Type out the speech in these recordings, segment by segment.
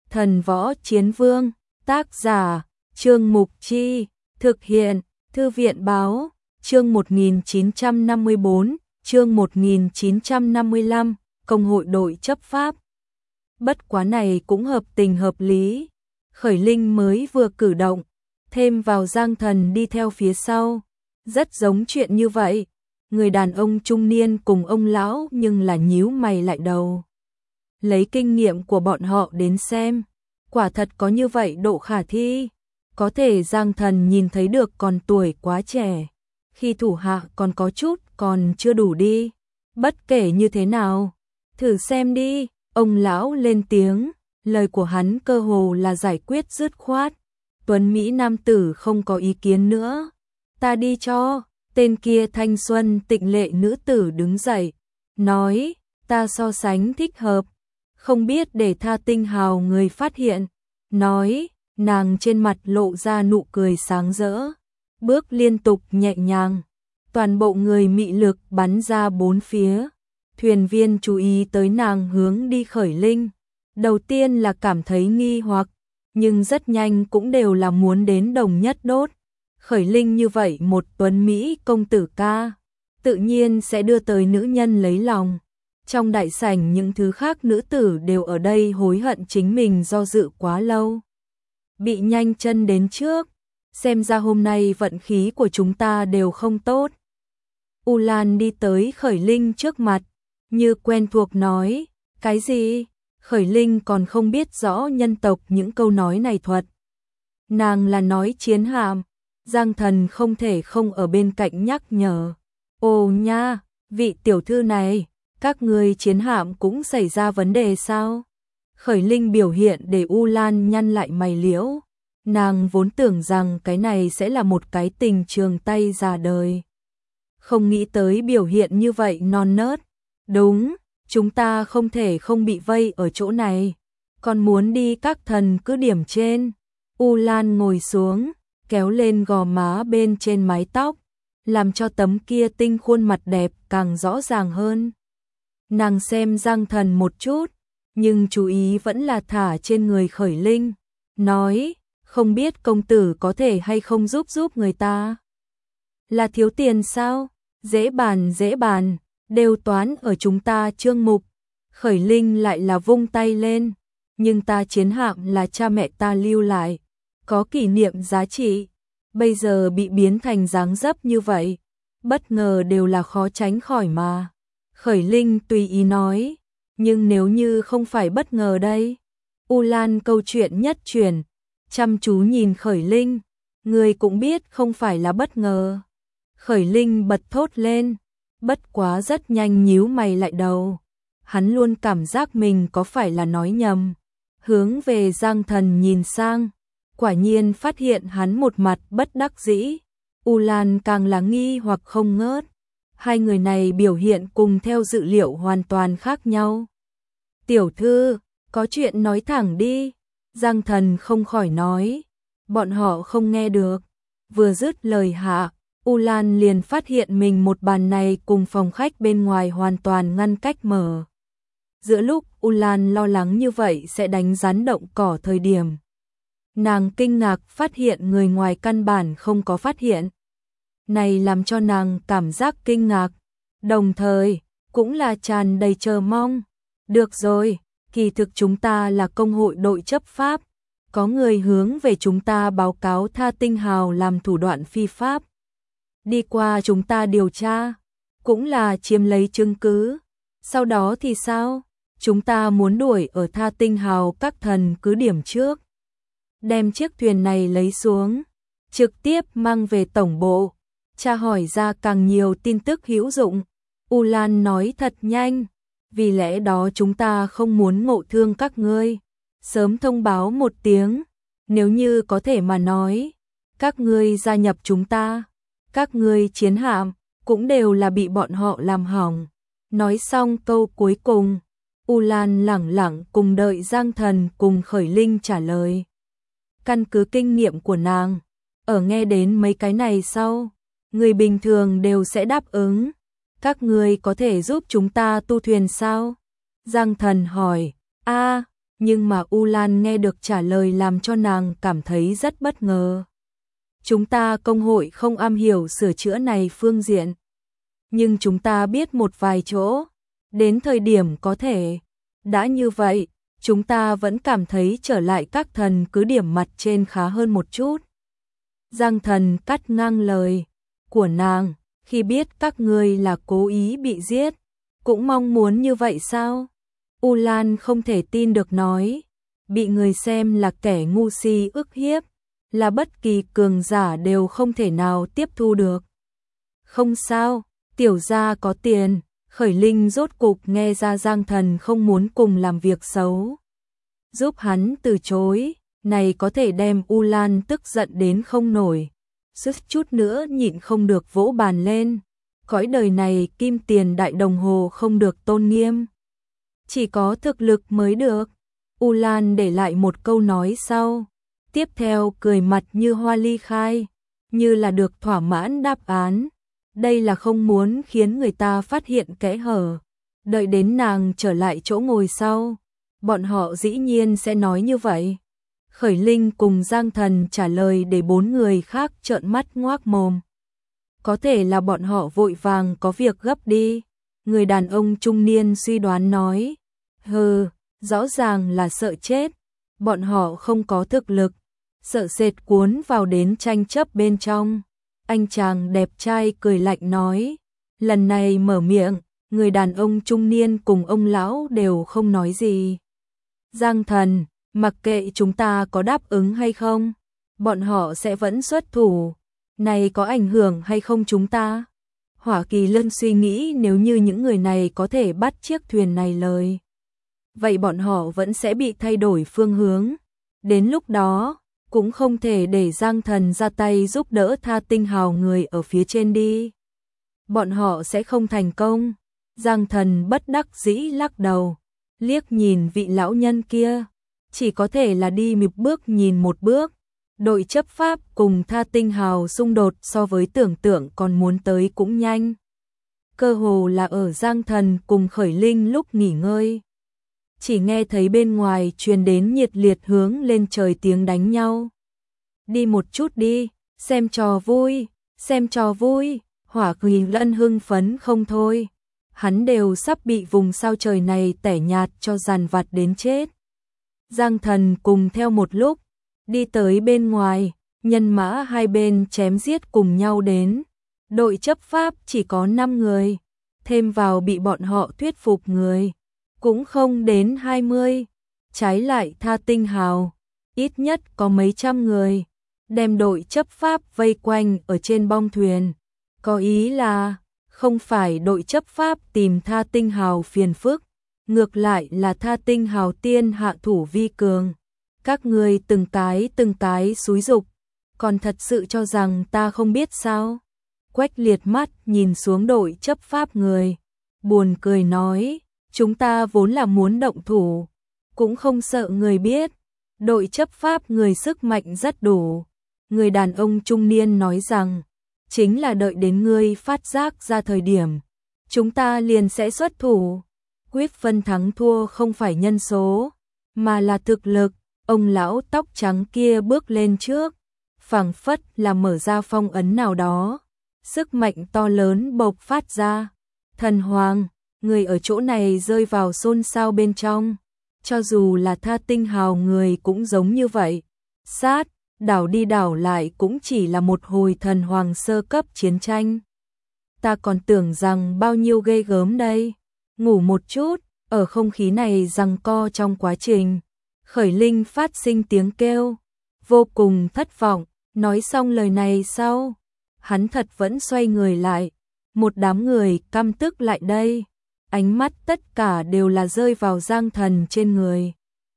Thần Võ Chiến Vương, tác giả, Trương Mục Chi, thực hiện, Thư viện Báo, chương 1954, chương 1955, Công hội đội chấp pháp. Bất quá này cũng hợp tình hợp lý. Khởi Linh mới vừa cử động, thêm vào Giang Thần đi theo phía sau. Rất giống chuyện như vậy. Người đàn ông trung niên cùng ông lão nhưng là nhíu mày lại đầu. Lấy kinh nghiệm của bọn họ đến xem, quả thật có như vậy độ khả thi. Có thể Giang Thần nhìn thấy được còn tuổi quá trẻ, khi thủ hạ còn có chút còn chưa đủ đi. Bất kể như thế nào, thử xem đi, ông lão lên tiếng, lời của hắn cơ hồ là giải quyết dứt khoát. Tuấn Mỹ nam tử không có ý kiến nữa. Ta đi cho. Tên kia thanh xuân tịnh lệ nữ tử đứng dậy, nói, ta so sánh thích hợp, không biết để Tha Tinh Hào người phát hiện. Nói, nàng trên mặt lộ ra nụ cười sáng rỡ, bước liên tục nhẹ nhàng, toàn bộ người mị lực bắn ra bốn phía. Thuyền viên chú ý tới nàng hướng đi Khởi Linh, đầu tiên là cảm thấy nghi hoặc, nhưng rất nhanh cũng đều là muốn đến đồng nhất đốt. Khởi Linh như vậy một tuấn Mỹ công tử ca, tự nhiên sẽ đưa tới nữ nhân lấy lòng. Trong đại sảnh những thứ khác nữ tử đều ở đây hối hận chính mình do dự quá lâu. Bị nhanh chân đến trước, xem ra hôm nay vận khí của chúng ta đều không tốt. U Lan đi tới Khởi Linh trước mặt, như quen thuộc nói, cái gì? Khởi Linh còn không biết rõ nhân tộc những câu nói này thuật. Nàng là nói chiến hạm. Giang Thần không thể không ở bên cạnh nhắc nhở. Ồ nha, vị tiểu thư này, các ngươi chiến hạm cũng xảy ra vấn đề sao? Khởi Linh biểu hiện để U Lan nhăn lại mày liễu. Nàng vốn tưởng rằng cái này sẽ là một cái tình trường tay già đời. Không nghĩ tới biểu hiện như vậy non nớt. Đúng, chúng ta không thể không bị vây ở chỗ này. Còn muốn đi các thần cứ điểm trên. U Lan ngồi xuống, kéo lên gò má bên trên mái tóc, làm cho tấm kia tinh khuôn mặt đẹp càng rõ ràng hơn. Nàng xem Giang Thần một chút, nhưng chú ý vẫn là thả trên người Khởi Linh, nói, không biết công tử có thể hay không giúp người ta. Là thiếu tiền sao? Dễ bàn, đều toán ở chúng ta Trương Mục. Khởi Linh lại là vung tay lên, nhưng ta chiến hạm là cha mẹ ta lưu lại, có kỷ niệm giá trị, bây giờ bị biến thành dáng dấp như vậy, bất ngờ đều là khó tránh khỏi mà. Khởi Linh tùy ý nói, nhưng nếu như không phải bất ngờ đây. U Lan câu chuyện nhất chuyển, chăm chú nhìn Khởi Linh, người cũng biết không phải là bất ngờ. Khởi Linh bật thốt lên, bất quá rất nhanh nhíu mày lại đầu. Hắn luôn cảm giác mình có phải là nói nhầm, hướng về Giang Thần nhìn sang. Quả nhiên phát hiện hắn một mặt bất đắc dĩ. U Lan càng là nghi hoặc không ngớt. Hai người này biểu hiện cùng theo dự liệu hoàn toàn khác nhau. Tiểu thư, có chuyện nói thẳng đi. Giang Thần không khỏi nói. Bọn họ không nghe được. Vừa dứt lời hạ, U Lan liền phát hiện mình một bàn này cùng phòng khách bên ngoài hoàn toàn ngăn cách mở. Giữa lúc U Lan lo lắng như vậy sẽ đánh rắn động cỏ thời điểm, nàng kinh ngạc phát hiện người ngoài căn bản không có phát hiện. Này làm cho nàng cảm giác kinh ngạc, đồng thời cũng là tràn đầy chờ mong. Được rồi, kỳ thực chúng ta là công hội đội chấp pháp, có người hướng về chúng ta báo cáo Tha Tinh Hào làm thủ đoạn phi pháp. Đi qua chúng ta điều tra, cũng là chiếm lấy chứng cứ. Sau đó thì sao? Chúng ta muốn đuổi ở Tha Tinh Hào các thần cứ điểm trước, đem chiếc thuyền này lấy xuống, trực tiếp mang về tổng bộ, tra hỏi ra càng nhiều tin tức hữu dụng. U Lan nói thật nhanh, vì lẽ đó chúng ta không muốn ngộ thương các ngươi, sớm thông báo một tiếng, nếu như có thể mà nói, các ngươi gia nhập chúng ta, các ngươi chiến hạm cũng đều là bị bọn họ làm hỏng. Nói xong câu cuối cùng, U Lan lẳng lặng cùng đợi Giang Thần cùng Khởi Linh trả lời. Căn cứ kinh nghiệm của nàng, ở nghe đến mấy cái này sau, người bình thường đều sẽ đáp ứng. Các ngươi có thể giúp chúng ta tu thuyền sao? Giang Thần hỏi. Nhưng mà U Lan nghe được trả lời làm cho nàng cảm thấy rất bất ngờ. Chúng ta công hội không am hiểu sửa chữa này phương diện. Nhưng chúng ta biết một vài chỗ. Đến thời điểm có thể. Đã như vậy, chúng ta vẫn cảm thấy trở lại các thần cứ điểm mặt trên khá hơn một chút. Giang Thần cắt ngang lời của nàng. Khi biết các ngươi là cố ý bị giết, cũng mong muốn như vậy sao? U Lan không thể tin được nói. Bị người xem là kẻ ngu si ức hiếp, là bất kỳ cường giả đều không thể nào tiếp thu được. Không sao, tiểu gia có tiền. Khởi Linh rốt cục nghe ra Giang Thần không muốn cùng làm việc xấu. Giúp hắn từ chối, này có thể đem U Lan tức giận đến không nổi. Suýt chút nữa nhịn không được vỗ bàn lên. Cõi đời này kim tiền đại đồng hồ không được tôn nghiêm. Chỉ có thực lực mới được. U Lan để lại một câu nói sau. Tiếp theo cười mặt như hoa ly khai, như là được thỏa mãn đáp án. Đây là không muốn khiến người ta phát hiện kẽ hở. Đợi đến nàng trở lại chỗ ngồi sau, bọn họ dĩ nhiên sẽ nói như vậy. Khởi Linh cùng Giang Thần trả lời để 4 người khác trợn mắt ngoác mồm. Có thể là bọn họ vội vàng có việc gấp đi. Người đàn ông trung niên suy đoán nói. Hừ, rõ ràng là sợ chết. Bọn họ không có thực lực. Sợ sệt cuốn vào đến tranh chấp bên trong. Anh chàng đẹp trai cười lạnh nói. Lần này mở miệng, người đàn ông trung niên cùng ông lão đều không nói gì. Giang Thần, mặc kệ chúng ta có đáp ứng hay không, bọn họ sẽ vẫn xuất thủ. Này có ảnh hưởng hay không chúng ta? Hỏa Kỳ Lân suy nghĩ nếu như những người này có thể bắt chiếc thuyền này lời. Vậy bọn họ vẫn sẽ bị thay đổi phương hướng. Đến lúc đó, cũng không thể để Giang Thần ra tay giúp đỡ Tha Tinh Hào người ở phía trên đi. Bọn họ sẽ không thành công. Giang Thần bất đắc dĩ lắc đầu, liếc nhìn vị lão nhân kia. Chỉ có thể là đi một bước nhìn một bước. Đội chấp pháp cùng Tha Tinh Hào xung đột so với tưởng tượng còn muốn tới cũng nhanh. Cơ hồ là ở Giang Thần cùng Khởi Linh lúc nghỉ ngơi. Chỉ nghe thấy bên ngoài truyền đến nhiệt liệt hướng lên trời tiếng đánh nhau. Đi một chút đi, xem trò vui, xem trò vui. Hỏa Kỳ Lân hưng phấn không thôi. Hắn đều sắp bị vùng sao trời này tẻ nhạt cho dằn vặt đến chết. Giang Thần cùng theo một lúc, đi tới bên ngoài, nhân mã hai bên chém giết cùng nhau đến. Đội chấp pháp chỉ có 5 người, thêm vào bị bọn họ thuyết phục người, cũng không đến 20. Trái lại Tha Tinh Hào, ít nhất có mấy trăm người, đem đội chấp pháp vây quanh ở trên bong thuyền. Có ý là, không phải đội chấp pháp tìm Tha Tinh Hào phiền phức, ngược lại là Tha Tinh Hào tiên hạ thủ vi cường. Các người từng cái xúi dục, còn thật sự cho rằng ta không biết sao? Quách Liệt mắt nhìn xuống đội chấp pháp người, buồn cười nói, chúng ta vốn là muốn động thủ, cũng không sợ người biết. Đội chấp pháp người sức mạnh rất đủ. Người đàn ông trung niên nói rằng, chính là đợi đến ngươi phát giác ra thời điểm, chúng ta liền sẽ xuất thủ. Quyết phân thắng thua không phải nhân số, mà là thực lực. Ông lão tóc trắng kia bước lên trước, phảng phất là mở ra phong ấn nào đó. Sức mạnh to lớn bộc phát ra. Thần Hoàng, người ở chỗ này rơi vào xôn xao bên trong. Cho dù là Tha Tinh Hào người cũng giống như vậy. Sát, đảo đi đảo lại cũng chỉ là một hồi thần hoàng sơ cấp chiến tranh. Ta còn tưởng rằng bao nhiêu ghê gớm đây. Ngủ một chút, ở không khí này giằng co trong quá trình. Khởi Linh phát sinh tiếng kêu, vô cùng thất vọng. Nói xong lời này sau, hắn thật vẫn xoay người lại. Một đám người căm tức lại đây, ánh mắt tất cả đều là rơi vào Giang Thần trên người.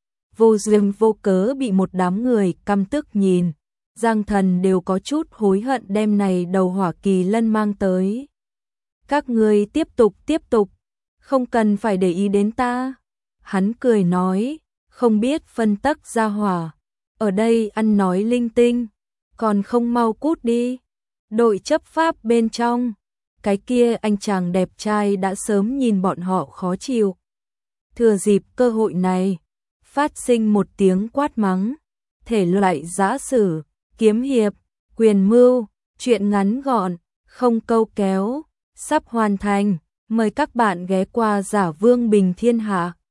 Vô duyên vô cớ bị một đám người căm tức nhìn, Giang Thần đều có chút hối hận đem này đầu Hỏa Kỳ Lân mang tới. Các người tiếp tục, không cần phải để ý đến ta. Hắn cười nói, không biết phân tắc ra hỏa, ở đây ăn nói linh tinh, còn không mau cút đi. Đội chấp pháp bên trong, cái kia anh chàng đẹp trai đã sớm nhìn bọn họ khó chịu. Thừa dịp cơ hội này, phát sinh một tiếng quát mắng. Thể loại giã sử, kiếm hiệp, quyền mưu, truyện ngắn gọn, không câu kéo, sắp hoàn thành. Mời các bạn ghé qua Giả Vương Bình Thiên Hạ.